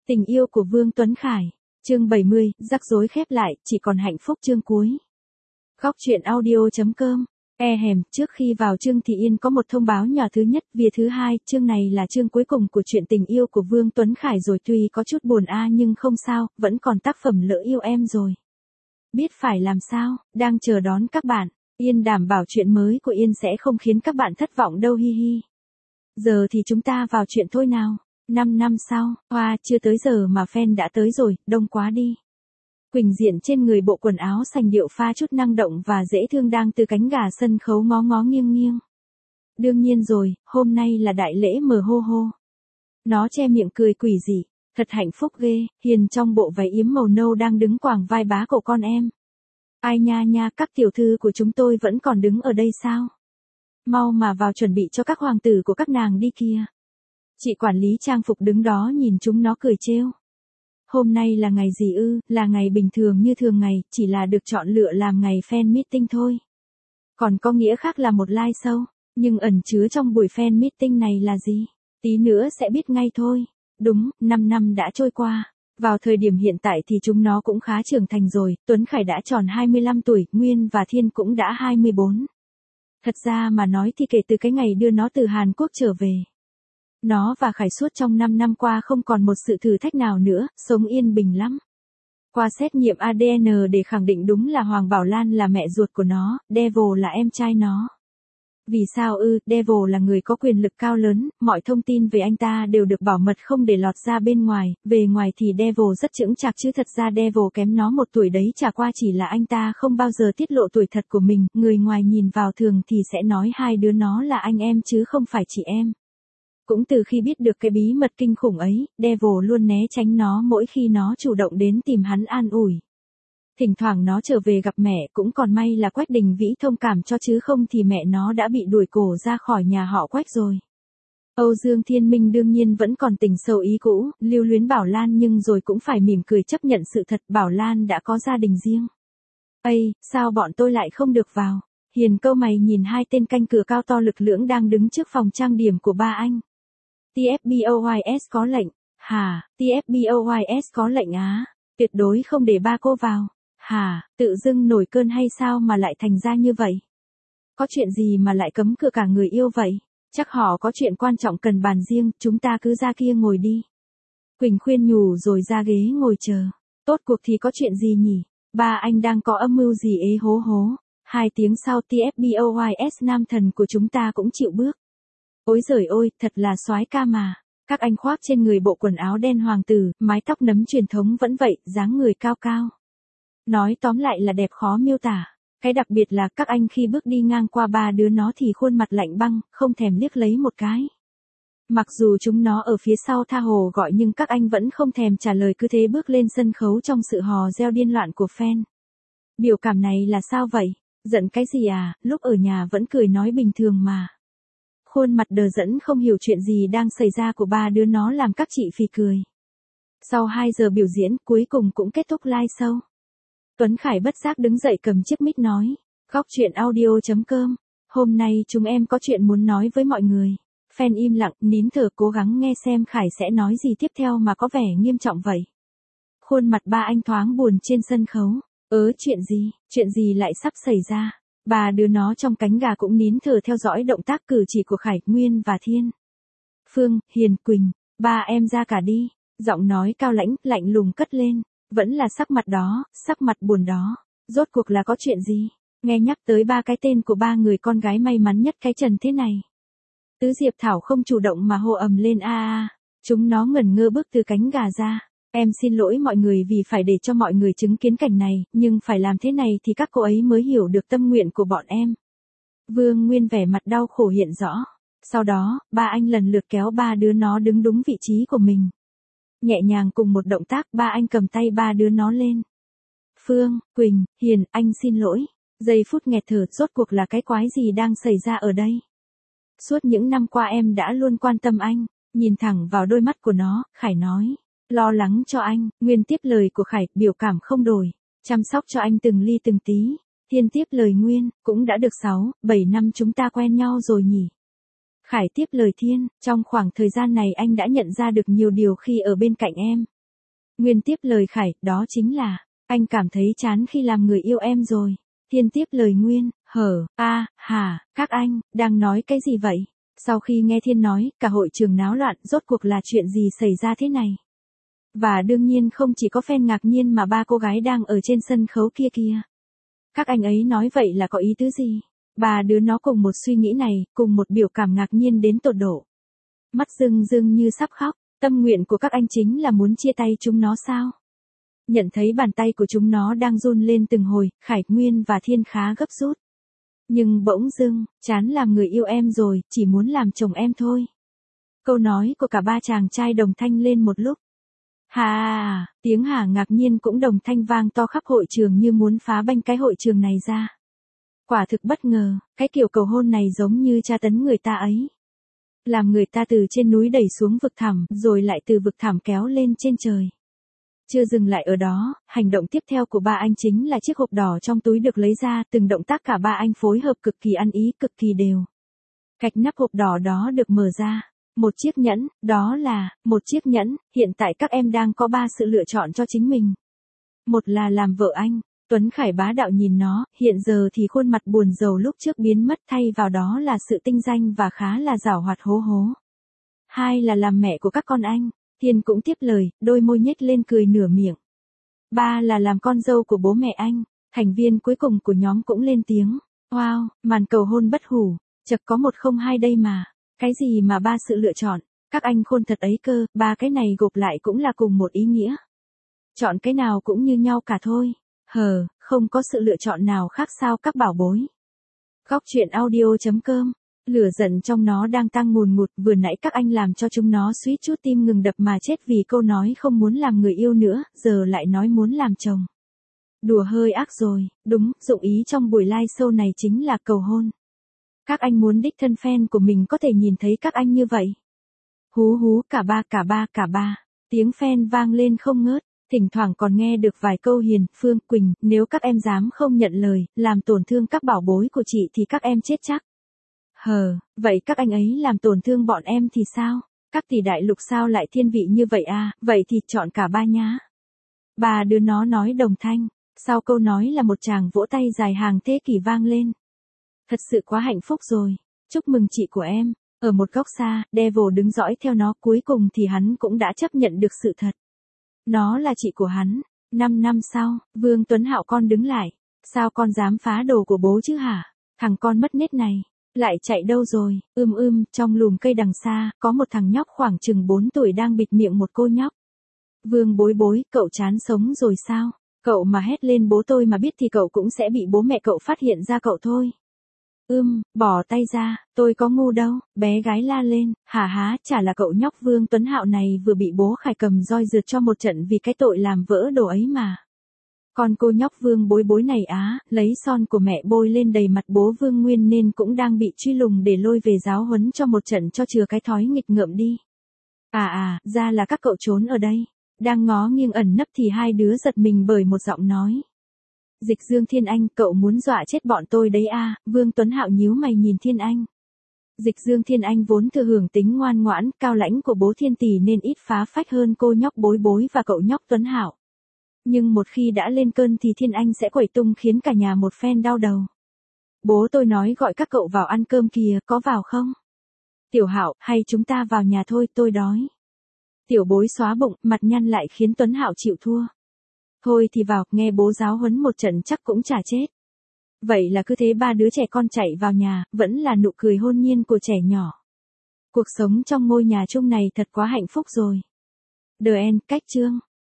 Tình yêu của Vương Tuấn Khải. Chương 70, rắc rối khép lại, chỉ còn hạnh phúc chương cuối. Góc truyện audio.com. Trước khi vào chương thì Yên có một thông báo nhỏ. Thứ nhất, via thứ hai, chương này là chương cuối cùng của chuyện tình yêu của Vương Tuấn Khải rồi, tuy có chút buồn nhưng không sao, vẫn còn tác phẩm Lỡ Yêu Em rồi. Biết phải làm sao, đang chờ đón các bạn. Yên đảm bảo chuyện mới của Yên sẽ không khiến các bạn thất vọng đâu, hi hi. Giờ thì chúng ta vào chuyện thôi nào. 5 năm sau, chưa tới giờ mà fan đã tới rồi, đông quá đi. Quỳnh Diện trên người bộ quần áo sành điệu pha chút năng động và dễ thương đang từ cánh gà sân khấu ngó ngó nghiêng nghiêng. Đương nhiên rồi, hôm nay là đại lễ mờ hô hô. Nó che miệng cười quỷ dị, thật hạnh phúc ghê. Hiền trong bộ váy yếm màu nâu đang đứng quàng vai bá cậu con em. Ai nha nha, các tiểu thư của chúng tôi vẫn còn đứng ở đây sao? Mau mà vào chuẩn bị cho các hoàng tử của các nàng đi kia. Chị quản lý trang phục đứng đó nhìn chúng nó cười trêu. Hôm nay là ngày gì ư? Là ngày bình thường như thường ngày, chỉ là được chọn lựa làm ngày fan meeting thôi. Còn có nghĩa khác là một live show, nhưng ẩn chứa trong buổi fan meeting này là gì? Tí nữa sẽ biết ngay thôi. Đúng, 5 năm đã trôi qua. Vào thời điểm hiện tại thì chúng nó cũng khá trưởng thành rồi, Tuấn Khải đã tròn 25 tuổi, Nguyên và Thiên cũng đã 24. Thật ra mà nói thì kể từ cái ngày đưa nó từ Hàn Quốc trở về, nó và Khải suốt trong 5 năm qua không còn một sự thử thách nào nữa, sống yên bình lắm. Qua xét nghiệm ADN để khẳng định đúng là Hoàng Bảo Lan là mẹ ruột của nó, Devil là em trai nó. Vì sao ư? Devil là người có quyền lực cao lớn, mọi thông tin về anh ta đều được bảo mật không để lọt ra bên ngoài, về ngoài thì Devil rất chững chạc chứ thật ra Devil kém nó 1 tuổi đấy, chả qua chỉ là anh ta không bao giờ tiết lộ tuổi thật của mình, người ngoài nhìn vào thường thì sẽ nói hai đứa nó là anh em chứ không phải chị em. Cũng từ khi biết được cái bí mật kinh khủng ấy, Devil luôn né tránh nó mỗi khi nó chủ động đến tìm hắn an ủi. Thỉnh thoảng nó trở về gặp mẹ, cũng còn may là Quách Đình Vĩ thông cảm cho chứ không thì mẹ nó đã bị đuổi cổ ra khỏi nhà họ Quách rồi. Âu Dương Thiên Minh đương nhiên vẫn còn tình sâu ý cũ, lưu luyến Bảo Lan nhưng rồi cũng phải mỉm cười chấp nhận sự thật Bảo Lan đã có gia đình riêng. Ây, sao bọn tôi lại không được vào? Hiền câu mày nhìn hai tên canh cửa cao to lực lưỡng đang đứng trước phòng trang điểm của ba anh. TFBOYS có lệnh. Hả, TFBOYS có lệnh á? Tuyệt đối không để ba cô vào. Hả, tự dưng nổi cơn hay sao mà lại thành ra như vậy? Có chuyện gì mà lại cấm cửa cả người yêu vậy? Chắc họ có chuyện quan trọng cần bàn riêng, chúng ta cứ ra kia ngồi đi. Quỳnh khuyên nhủ rồi ra ghế ngồi chờ. Tốt cuộc thì có chuyện gì nhỉ? Ba anh đang có âm mưu gì ế hố hố? 2 tiếng sau TFBOYS nam thần của chúng ta cũng chịu bước. Ôi giời ôi, thật là soái ca mà. Các anh khoác trên người bộ quần áo đen hoàng tử, mái tóc nấm truyền thống vẫn vậy, dáng người cao cao. Nói tóm lại là đẹp khó miêu tả. Cái đặc biệt là các anh khi bước đi ngang qua ba đứa nó thì khuôn mặt lạnh băng, không thèm liếc lấy một cái. Mặc dù chúng nó ở phía sau tha hồ gọi nhưng các anh vẫn không thèm trả lời, cứ thế bước lên sân khấu trong sự hò reo điên loạn của fan. Biểu cảm này là sao vậy? Giận cái gì à, lúc ở nhà vẫn cười nói bình thường mà. Khuôn mặt đờ đẫn không hiểu chuyện gì đang xảy ra của ba đứa nó làm các chị phì cười. Sau 2 giờ biểu diễn, cuối cùng cũng kết thúc live show. Tuấn Khải bất giác đứng dậy cầm chiếc mic nói. Góc truyện audio.com. Hôm nay chúng em có chuyện muốn nói với mọi người. Fan im lặng, nín thở cố gắng nghe xem Khải sẽ nói gì tiếp theo mà có vẻ nghiêm trọng vậy. Khuôn mặt ba anh thoáng buồn trên sân khấu. Chuyện gì lại sắp xảy ra? Ba đứa nó trong cánh gà cũng nín thở theo dõi động tác cử chỉ của Khải, Nguyên và Thiên. Phương, Hiền, Quỳnh, ba em ra cả đi. Giọng nói cao lãnh, lạnh lùng cất lên. Vẫn là sắc mặt đó, sắc mặt buồn đó. Rốt cuộc là có chuyện gì? Nghe nhắc tới 3 cái tên của 3 người con gái may mắn nhất cái trần thế này. Tứ Diệp Thảo không chủ động mà hô ầm lên Chúng nó ngẩn ngơ bước từ cánh gà ra. Em xin lỗi mọi người vì phải để cho mọi người chứng kiến cảnh này, nhưng phải làm thế này thì các cô ấy mới hiểu được tâm nguyện của bọn em. Vương Nguyên vẻ mặt đau khổ hiện rõ. Sau đó, ba anh lần lượt kéo ba đứa nó đứng đúng vị trí của mình. Nhẹ nhàng cùng một động tác ba anh cầm tay ba đứa nó lên. Phương, Quỳnh, Hiền, anh xin lỗi. Giây phút nghẹt thở, rốt cuộc là cái quái gì đang xảy ra ở đây? Suốt những năm qua em đã luôn quan tâm anh. Nhìn thẳng vào đôi mắt của nó, Khải nói. Lo lắng cho anh, Nguyên tiếp lời của Khải, biểu cảm không đổi. Chăm sóc cho anh từng ly từng tí. Thiên tiếp lời Nguyên, cũng đã được 7 năm chúng ta quen nhau rồi nhỉ. Khải tiếp lời Thiên, trong khoảng thời gian này anh đã nhận ra được nhiều điều khi ở bên cạnh em. Nguyên tiếp lời Khải, đó chính là, anh cảm thấy chán khi làm người yêu em rồi. Thiên tiếp lời Nguyên, hả, các anh, đang nói cái gì vậy? Sau khi nghe Thiên nói, cả hội trường náo loạn, rốt cuộc là chuyện gì xảy ra thế này? Và đương nhiên không chỉ có fan ngạc nhiên mà ba cô gái đang ở trên sân khấu kia kìa. Các anh ấy nói vậy là có ý tứ gì? Ba đứa nó cùng một suy nghĩ này, cùng một biểu cảm ngạc nhiên đến tột độ. Mắt rưng rưng như sắp khóc, tâm nguyện của các anh chính là muốn chia tay chúng nó sao? Nhận thấy bàn tay của chúng nó đang run lên từng hồi, Khải, Nguyên và Thiên khá gấp rút. Nhưng bỗng dưng, chán làm người yêu em rồi, chỉ muốn làm chồng em thôi. Câu nói của cả ba chàng trai đồng thanh lên một lúc. Hà, tiếng hả ngạc nhiên cũng đồng thanh vang to khắp hội trường như muốn phá banh cái hội trường này ra. Quả thực bất ngờ, cái kiểu cầu hôn này giống như tra tấn người ta ấy. Làm người ta từ trên núi đẩy xuống vực thẳm, rồi lại từ vực thẳm kéo lên trên trời. Chưa dừng lại ở đó, hành động tiếp theo của ba anh chính là chiếc hộp đỏ trong túi được lấy ra, từng động tác cả ba anh phối hợp cực kỳ ăn ý, cực kỳ đều. Cạch nắp hộp đỏ đó được mở ra. Một chiếc nhẫn, đó là, một chiếc nhẫn, hiện tại các em đang có 3 sự lựa chọn cho chính mình. Một là làm vợ anh. Tuấn Khải bá đạo nhìn nó, hiện giờ thì khuôn mặt buồn rầu lúc trước biến mất, thay vào đó là sự tinh danh và khá là giảo hoạt hố hố. Hai là làm mẹ của các con anh. Thiên cũng tiếp lời, đôi môi nhếch lên cười nửa miệng. Ba là làm con dâu của bố mẹ anh. Thành viên cuối cùng của nhóm cũng lên tiếng. Wow, màn cầu hôn bất hủ, chật có 102 đây mà. Cái gì mà 3 sự lựa chọn, các anh khôn thật ấy cơ, 3 cái này gộp lại cũng là cùng một ý nghĩa. Chọn cái nào cũng như nhau cả thôi. Không có sự lựa chọn nào khác sao các bảo bối. Góc truyện audio.com. Lửa giận trong nó đang tăng ngùn ngụt, vừa nãy các anh làm cho chúng nó suýt chút tim ngừng đập mà chết vì câu nói không muốn làm người yêu nữa, giờ lại nói muốn làm chồng. Đùa hơi ác rồi, đúng, dụng ý trong buổi live show này chính là cầu hôn. Các anh muốn đích thân fan của mình có thể nhìn thấy các anh như vậy. Hú hú, cả ba. Tiếng fan vang lên không ngớt, thỉnh thoảng còn nghe được vài câu Hiền, Phương, Quỳnh, nếu các em dám không nhận lời, làm tổn thương các bảo bối của chị thì các em chết chắc. Vậy các anh ấy làm tổn thương bọn em thì sao? Các tỷ đại lục sao lại thiên vị như vậy à, vậy thì chọn cả ba nhá. Ba đứa nó nói đồng thanh, sau câu nói là một tràng vỗ tay dài hàng thế kỷ vang lên. Thật sự quá hạnh phúc rồi, chúc mừng chị của em. Ở một góc xa, Devil đứng dõi theo nó, cuối cùng thì hắn cũng đã chấp nhận được sự thật. Nó là chị của hắn. 5 năm sau, Vương Tuấn Hạo con đứng lại. Sao con dám phá đồ của bố chứ hả? Thằng con mất nết này, lại chạy đâu rồi? Trong lùm cây đằng xa, có một thằng nhóc khoảng chừng 4 tuổi đang bịt miệng một cô nhóc. Vương bối bối, cậu chán sống rồi sao? Cậu mà hét lên bố tôi mà biết thì cậu cũng sẽ bị bố mẹ cậu phát hiện ra cậu thôi. Bỏ tay ra, tôi có ngu đâu, bé gái la lên, chả là cậu nhóc Vương Tuấn Hạo này vừa bị bố Khải cầm roi rượt cho một trận vì cái tội làm vỡ đồ ấy mà. Còn cô nhóc Vương bối bối này lấy son của mẹ bôi lên đầy mặt bố Vương Nguyên nên cũng đang bị truy lùng để lôi về giáo huấn cho một trận cho chừa cái thói nghịch ngợm đi. Ra là các cậu trốn ở đây. Đang ngó nghiêng ẩn nấp thì hai đứa giật mình bởi một giọng nói. Dịch Dương Thiên Anh, cậu muốn dọa chết bọn tôi đấy à? Vương Tuấn Hạo nhíu mày nhìn Thiên Anh. Dịch Dương Thiên Anh vốn thừa hưởng tính ngoan ngoãn, cao lãnh của bố Thiên Tỷ nên ít phá phách hơn cô nhóc bối bối và cậu nhóc Tuấn Hạo. Nhưng một khi đã lên cơn thì Thiên Anh sẽ quẩy tung khiến cả nhà một phen đau đầu. Bố tôi nói gọi các cậu vào ăn cơm kìa, có vào không? Tiểu Hạo, hay chúng ta vào nhà thôi, tôi đói. Tiểu bối xóa bụng, mặt nhăn lại khiến Tuấn Hạo chịu thua. Thôi thì vào, nghe bố giáo huấn một trận chắc cũng chả chết. Vậy là cứ thế ba đứa trẻ con chạy vào nhà, vẫn là nụ cười hôn nhiên của trẻ nhỏ. Cuộc sống trong ngôi nhà chung này thật quá hạnh phúc rồi. The End, cách chương.